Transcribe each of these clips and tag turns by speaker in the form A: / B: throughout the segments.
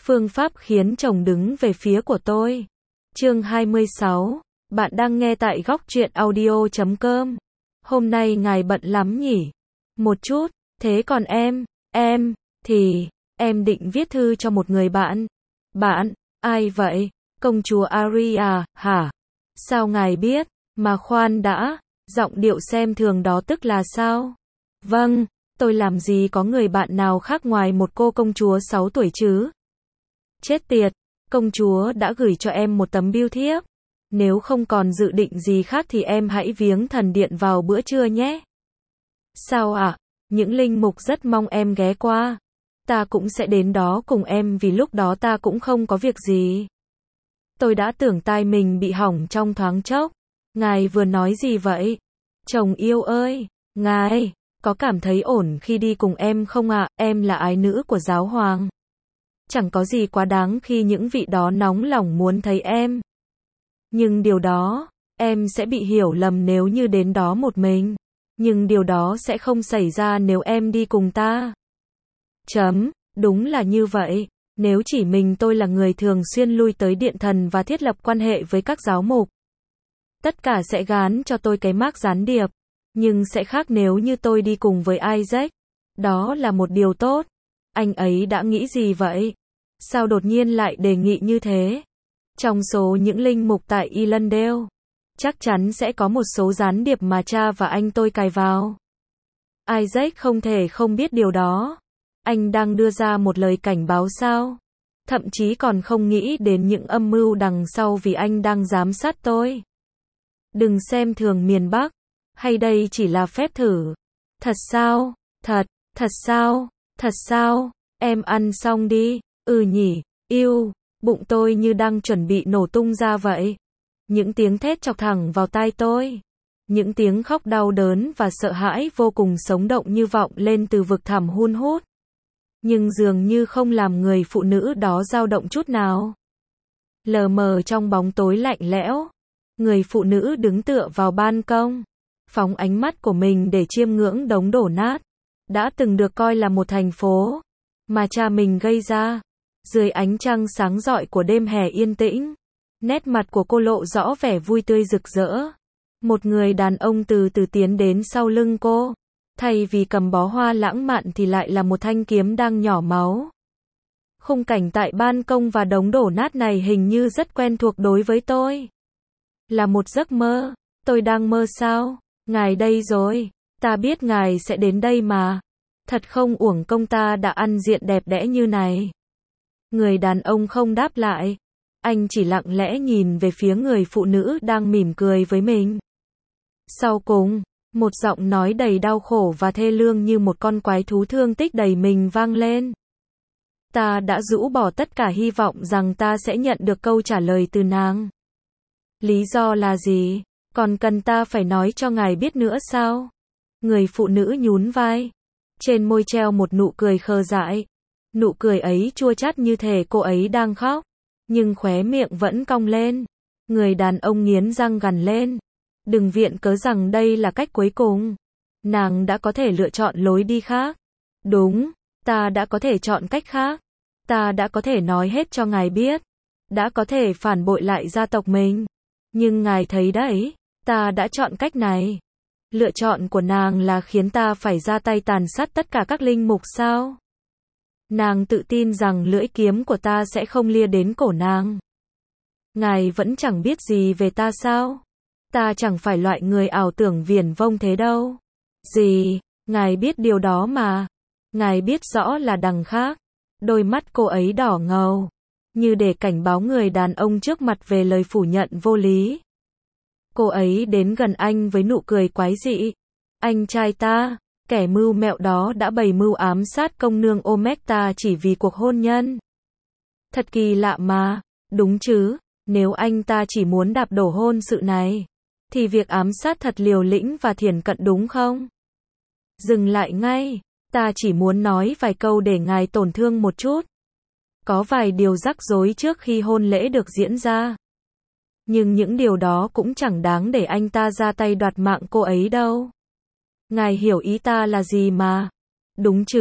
A: Phương pháp khiến chồng đứng về phía của tôi. Chương 26. Bạn đang nghe tại góc truyện audio.com. Hôm nay ngài bận lắm nhỉ? Một chút, thế còn em, thì, em định viết thư cho một người bạn. Bạn, ai vậy? Công chúa Aria, hả? Sao ngài biết? Mà khoan đã, giọng điệu xem thường đó tức là sao? Vâng, tôi làm gì có người bạn nào khác ngoài một cô công chúa 6 tuổi chứ? Chết tiệt, công chúa đã gửi cho em một tấm bưu thiếp. Nếu không còn dự định gì khác thì em hãy viếng thần điện vào bữa trưa nhé. Sao ạ? Những linh mục rất mong em ghé qua. Ta cũng sẽ đến đó cùng em vì lúc đó ta cũng không có việc gì. Tôi đã tưởng tai mình bị hỏng trong thoáng chốc. Ngài vừa nói gì vậy? Chồng yêu ơi, ngài có cảm thấy ổn khi đi cùng em không ạ? Em là ái nữ của giáo hoàng. Chẳng có gì quá đáng khi những vị đó nóng lòng muốn thấy em. Nhưng điều đó, em sẽ bị hiểu lầm nếu như đến đó một mình. Nhưng điều đó sẽ không xảy ra nếu em đi cùng ta. Đúng là như vậy. Nếu chỉ mình tôi là người thường xuyên lui tới điện thần và thiết lập quan hệ với các giáo mục. Tất cả sẽ gán cho tôi cái mác gián điệp. Nhưng sẽ khác nếu như tôi đi cùng với Isaac. Đó là một điều tốt. Anh ấy đã nghĩ gì vậy? Sao đột nhiên lại đề nghị như thế? Trong số những linh mục tại Elandale, chắc chắn sẽ có một số gián điệp mà cha và anh tôi cài vào. Isaac không thể không biết điều đó. Anh đang đưa ra một lời cảnh báo sao? Thậm chí còn không nghĩ đến những âm mưu đằng sau vì anh đang giám sát tôi. Đừng xem thường miền Bắc. Hay đây chỉ là phép thử? Thật sao? Thật sao? Em ăn xong đi. Nhỉ, yêu. Bụng tôi như đang chuẩn bị nổ tung ra vậy. Những tiếng thét chọc thẳng vào tai tôi. Những tiếng khóc đau đớn và sợ hãi vô cùng sống động như vọng lên từ vực thẳm hun hút. Nhưng dường như không làm người phụ nữ đó dao động chút nào. Lờ mờ trong bóng tối lạnh lẽo, người phụ nữ đứng tựa vào ban công, phóng ánh mắt của mình để chiêm ngưỡng đống đổ nát, đã từng được coi là một thành phố, mà cha mình gây ra. Dưới ánh trăng sáng rọi của đêm hè yên tĩnh, nét mặt của cô lộ rõ vẻ vui tươi rực rỡ. Một người đàn ông từ từ tiến đến sau lưng cô. Thay vì cầm bó hoa lãng mạn thì lại là một thanh kiếm đang nhỏ máu. Khung cảnh tại ban công và đống đổ nát này hình như rất quen thuộc đối với tôi. Là một giấc mơ. Tôi đang mơ sao? Ngài đây rồi. Ta biết ngài sẽ đến đây mà. Thật không uổng công ta đã ăn diện đẹp đẽ như này. Người đàn ông không đáp lại. Anh chỉ lặng lẽ nhìn về phía người phụ nữ đang mỉm cười với mình. Sau cùng, một giọng nói đầy đau khổ và thê lương như một con quái thú thương tích đầy mình vang lên. Ta đã rũ bỏ tất cả hy vọng rằng ta sẽ nhận được câu trả lời từ nàng. Lý do là gì? Còn cần ta phải nói cho ngài biết nữa sao? Người phụ nữ nhún vai. Trên môi treo một nụ cười khờ dại. Nụ cười ấy chua chát như thể cô ấy đang khóc. Nhưng khóe miệng vẫn cong lên. Người đàn ông nghiến răng gằn lên. Đừng viện cớ rằng đây là cách cuối cùng. Nàng đã có thể lựa chọn lối đi khác. Đúng, ta đã có thể chọn cách khác. Ta đã có thể nói hết cho ngài biết. Đã có thể phản bội lại gia tộc mình. Nhưng ngài thấy đấy, ta đã chọn cách này. Lựa chọn của nàng là khiến ta phải ra tay tàn sát tất cả các linh mục sao? Nàng tự tin rằng lưỡi kiếm của ta sẽ không lia đến cổ nàng. Ngài vẫn chẳng biết gì về ta sao? Ta chẳng phải loại người ảo tưởng viển vông thế đâu. Gì? Ngài biết điều đó mà. Ngài biết rõ là đằng khác. Đôi mắt cô ấy đỏ ngầu, như để cảnh báo người đàn ông trước mặt về lời phủ nhận vô lý. Cô ấy đến gần anh với nụ cười quái dị. Anh trai ta, kẻ mưu mẹo đó đã bày mưu ám sát công nương Omecta chỉ vì cuộc hôn nhân. Thật kỳ lạ mà, đúng chứ, nếu anh ta chỉ muốn đạp đổ hôn sự này, thì việc ám sát thật liều lĩnh và thiển cận đúng không? Dừng lại ngay, ta chỉ muốn nói vài câu để ngài tổn thương một chút. Có vài điều rắc rối trước khi hôn lễ được diễn ra. Nhưng những điều đó cũng chẳng đáng để anh ta ra tay đoạt mạng cô ấy đâu. Ngài hiểu ý ta là gì mà. Đúng chứ,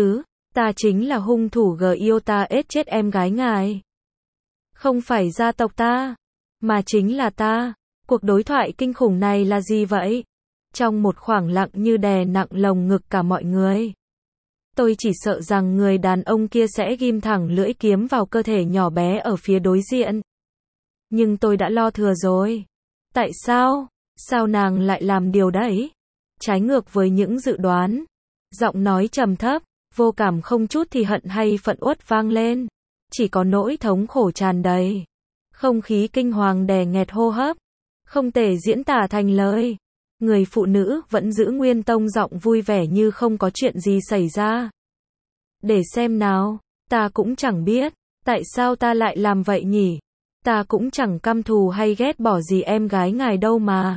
A: Ta chính là hung thủ yêu ta ết chết em gái ngài. Không phải gia tộc ta, mà chính là ta. Cuộc đối thoại kinh khủng này là gì vậy? Trong một khoảng lặng như đè nặng lồng ngực cả mọi người. Tôi chỉ sợ rằng người đàn ông kia sẽ ghim thẳng lưỡi kiếm vào cơ thể nhỏ bé ở phía đối diện. Nhưng tôi đã lo thừa rồi. Tại sao? Sao nàng lại làm điều đấy? Trái ngược với những dự đoán. Giọng nói trầm thấp, vô cảm không chút thì hận hay phẫn uất vang lên. Chỉ có nỗi thống khổ tràn đầy. Không khí kinh hoàng đè nghẹt hô hấp. Không thể diễn tả thành lời. Người phụ nữ vẫn giữ nguyên tông giọng vui vẻ như không có chuyện gì xảy ra. Để xem nào, ta cũng chẳng biết, tại sao ta lại làm vậy nhỉ? Ta cũng chẳng căm thù hay ghét bỏ gì em gái ngài đâu mà.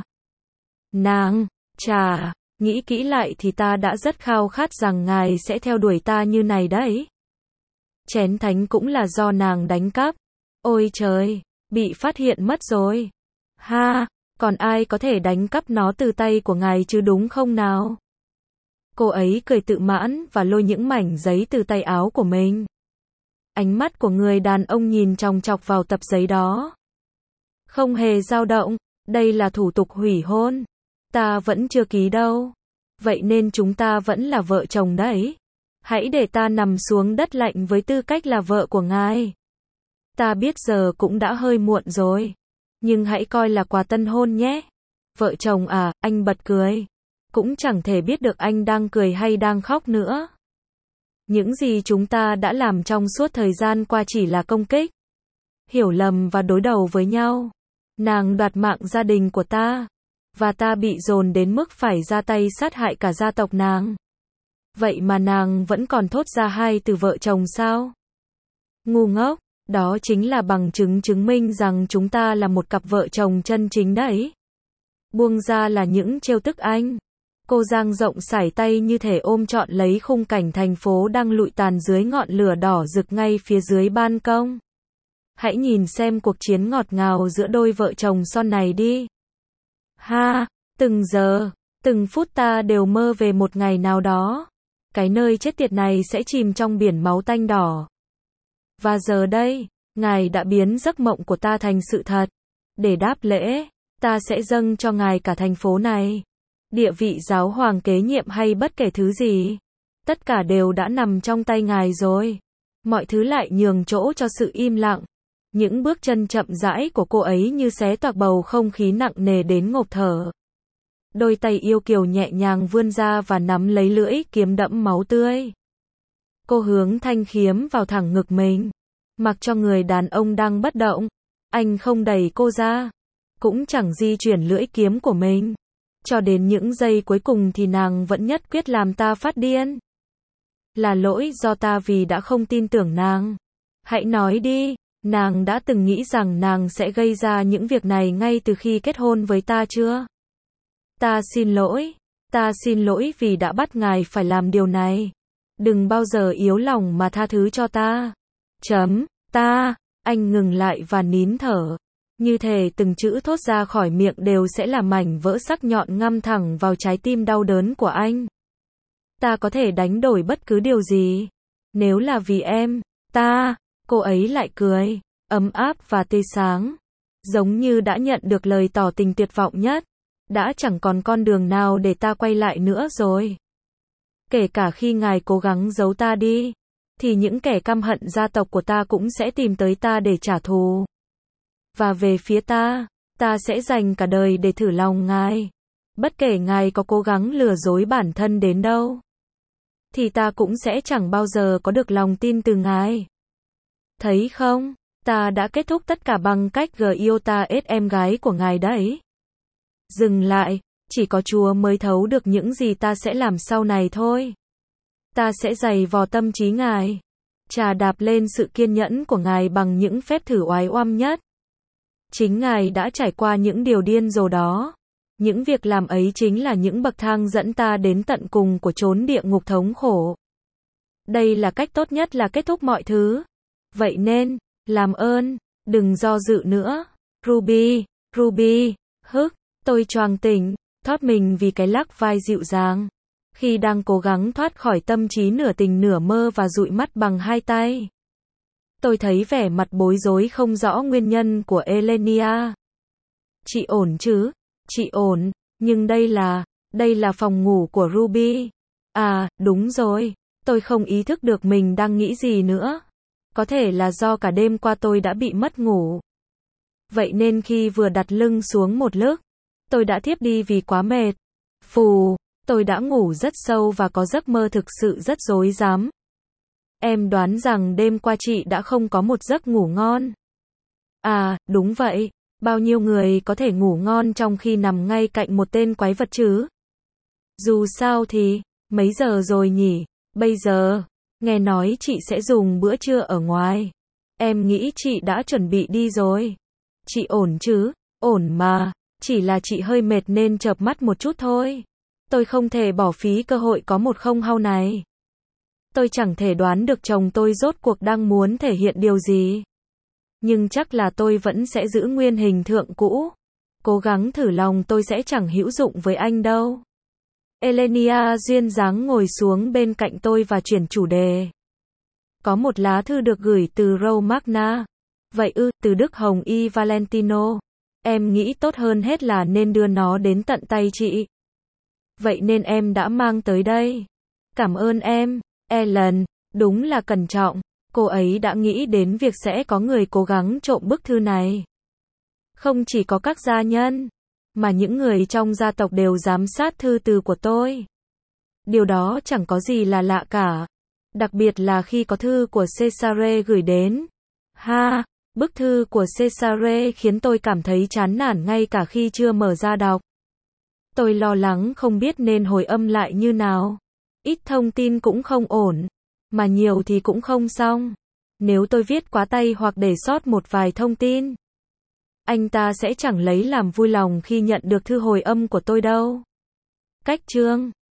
A: Nàng, chà, nghĩ kỹ lại thì ta đã rất khao khát rằng ngài sẽ theo đuổi ta như này đấy. Chén thánh cũng là do nàng đánh cắp. Ôi trời, bị phát hiện mất rồi. Ha, còn ai có thể đánh cắp nó từ tay của ngài chứ đúng không nào? Cô ấy cười tự mãn và lôi những mảnh giấy từ tay áo của mình. Ánh mắt của người đàn ông nhìn chòng chọc vào tập giấy đó. Không hề dao động, đây là thủ tục hủy hôn. Ta vẫn chưa ký đâu. Vậy nên chúng ta vẫn là vợ chồng đấy. Hãy để ta nằm xuống đất lạnh với tư cách là vợ của ngài. Ta biết giờ cũng đã hơi muộn rồi. Nhưng hãy coi là quà tân hôn nhé. Vợ chồng à, anh bật cười. Cũng chẳng thể biết được anh đang cười hay đang khóc nữa. Những gì chúng ta đã làm trong suốt thời gian qua chỉ là công kích, hiểu lầm và đối đầu với nhau. Nàng đoạt mạng gia đình của ta, và ta bị dồn đến mức phải ra tay sát hại cả gia tộc nàng. Vậy mà nàng vẫn còn thốt ra hai từ vợ chồng sao? Ngu ngốc, đó chính là bằng chứng chứng minh rằng chúng ta là một cặp vợ chồng chân chính đấy. Buông ra là những trêu tức anh. Cô dang rộng sải tay như thể ôm trọn lấy khung cảnh thành phố đang lụi tàn dưới ngọn lửa đỏ rực ngay phía dưới ban công. Hãy nhìn xem cuộc chiến ngọt ngào giữa đôi vợ chồng son này đi. Ha, từng giờ, từng phút ta đều mơ về một ngày nào đó. Cái nơi chết tiệt này sẽ chìm trong biển máu tanh đỏ. Và giờ đây, ngài đã biến giấc mộng của ta thành sự thật. Để đáp lễ, ta sẽ dâng cho ngài cả thành phố này. Địa vị giáo hoàng kế nhiệm hay bất kể thứ gì. Tất cả đều đã nằm trong tay ngài rồi. Mọi thứ lại nhường chỗ cho sự im lặng. Những bước chân chậm rãi của cô ấy như xé toạc bầu không khí nặng nề đến ngộp thở. Đôi tay yêu kiều nhẹ nhàng vươn ra và nắm lấy lưỡi kiếm đẫm máu tươi. Cô hướng thanh kiếm vào thẳng ngực mình. Mặc cho người đàn ông đang bất động. Anh không đẩy cô ra. Cũng chẳng di chuyển lưỡi kiếm của mình. Cho đến những giây cuối cùng thì nàng vẫn nhất quyết làm ta phát điên. Là lỗi do ta vì đã không tin tưởng nàng. Hãy nói đi, nàng đã từng nghĩ rằng nàng sẽ gây ra những việc này ngay từ khi kết hôn với ta chưa? Ta xin lỗi vì đã bắt ngài phải làm điều này. Đừng bao giờ yếu lòng mà tha thứ cho ta. Anh ngừng lại và nín thở. Như thể từng chữ thốt ra khỏi miệng đều sẽ là mảnh vỡ sắc nhọn ngăm thẳng vào trái tim đau đớn của anh. Ta có thể đánh đổi bất cứ điều gì. Nếu là vì em, cô ấy lại cười, ấm áp và tươi sáng. Giống như đã nhận được lời tỏ tình tuyệt vọng nhất. Đã chẳng còn con đường nào để ta quay lại nữa rồi. Kể cả khi ngài cố gắng giấu ta đi, thì những kẻ căm hận gia tộc của ta cũng sẽ tìm tới ta để trả thù. Và về phía ta sẽ dành cả đời để thử lòng ngài. Bất kể ngài có cố gắng lừa dối bản thân đến đâu, thì ta cũng sẽ chẳng bao giờ có được lòng tin từ ngài. Thấy không, ta đã kết thúc tất cả bằng cách yêu ta ết em gái của ngài đấy. Dừng lại, chỉ có Chúa mới thấu được những gì ta sẽ làm sau này thôi. Ta sẽ giày vò tâm trí ngài, chà đạp lên sự kiên nhẫn của ngài bằng những phép thử oái oăm nhất. Chính ngài đã trải qua những điều điên rồ đó. Những việc làm ấy chính là những bậc thang dẫn ta đến tận cùng của chốn địa ngục thống khổ. Đây là cách tốt nhất là kết thúc mọi thứ. Vậy nên, làm ơn, đừng do dự nữa. Ruby, tôi choàng tỉnh, thoát mình vì cái lắc vai dịu dàng. Khi đang cố gắng thoát khỏi tâm trí nửa tỉnh nửa mơ và dụi mắt bằng hai tay, tôi thấy vẻ mặt bối rối không rõ nguyên nhân của Elenia. Chị ổn chứ? Chị ổn, nhưng đây là phòng ngủ của Ruby. À, đúng rồi, tôi không ý thức được mình đang nghĩ gì nữa. Có thể là do cả đêm qua tôi đã bị mất ngủ. Vậy nên khi vừa đặt lưng xuống một lúc, tôi đã thiếp đi vì quá mệt. Phù, tôi đã ngủ rất sâu và có giấc mơ thực sự rất rối rắm. Em đoán rằng đêm qua chị đã không có một giấc ngủ ngon. À, đúng vậy. Bao nhiêu người có thể ngủ ngon trong khi nằm ngay cạnh một tên quái vật chứ? Dù sao thì, mấy giờ rồi nhỉ? Bây giờ, nghe nói chị sẽ dùng bữa trưa ở ngoài. Em nghĩ chị đã chuẩn bị đi rồi. Chị ổn chứ? Ổn mà, chỉ là chị hơi mệt nên chợp mắt một chút thôi. Tôi không thể bỏ phí cơ hội có một không hao này. Tôi chẳng thể đoán được chồng tôi rốt cuộc đang muốn thể hiện điều gì. Nhưng chắc là tôi vẫn sẽ giữ nguyên hình tượng cũ. Cố gắng thử lòng tôi sẽ chẳng hữu dụng với anh đâu. Elenia duyên dáng ngồi xuống bên cạnh tôi và chuyển chủ đề. Có một lá thư được gửi từ Romagna. Vậy ư, từ Đức Hồng Y Valentino. Em nghĩ tốt hơn hết là nên đưa nó đến tận tay chị. Vậy nên em đã mang tới đây. Cảm ơn em, Ellen, đúng là cẩn trọng. Cô ấy đã nghĩ đến việc sẽ có người cố gắng trộm bức thư này. Không chỉ có các gia nhân, mà những người trong gia tộc đều giám sát thư từ của tôi. Điều đó chẳng có gì là lạ cả. Đặc biệt là khi có thư của Cesare gửi đến. Ha, bức thư của Cesare khiến tôi cảm thấy chán nản ngay cả khi chưa mở ra đọc. Tôi lo lắng không biết nên hồi âm lại như nào. Ít thông tin cũng không ổn, mà nhiều thì cũng không xong. Nếu tôi viết quá tay hoặc để sót một vài thông tin, anh ta sẽ chẳng lấy làm vui lòng khi nhận được thư hồi âm của tôi đâu. Cách chương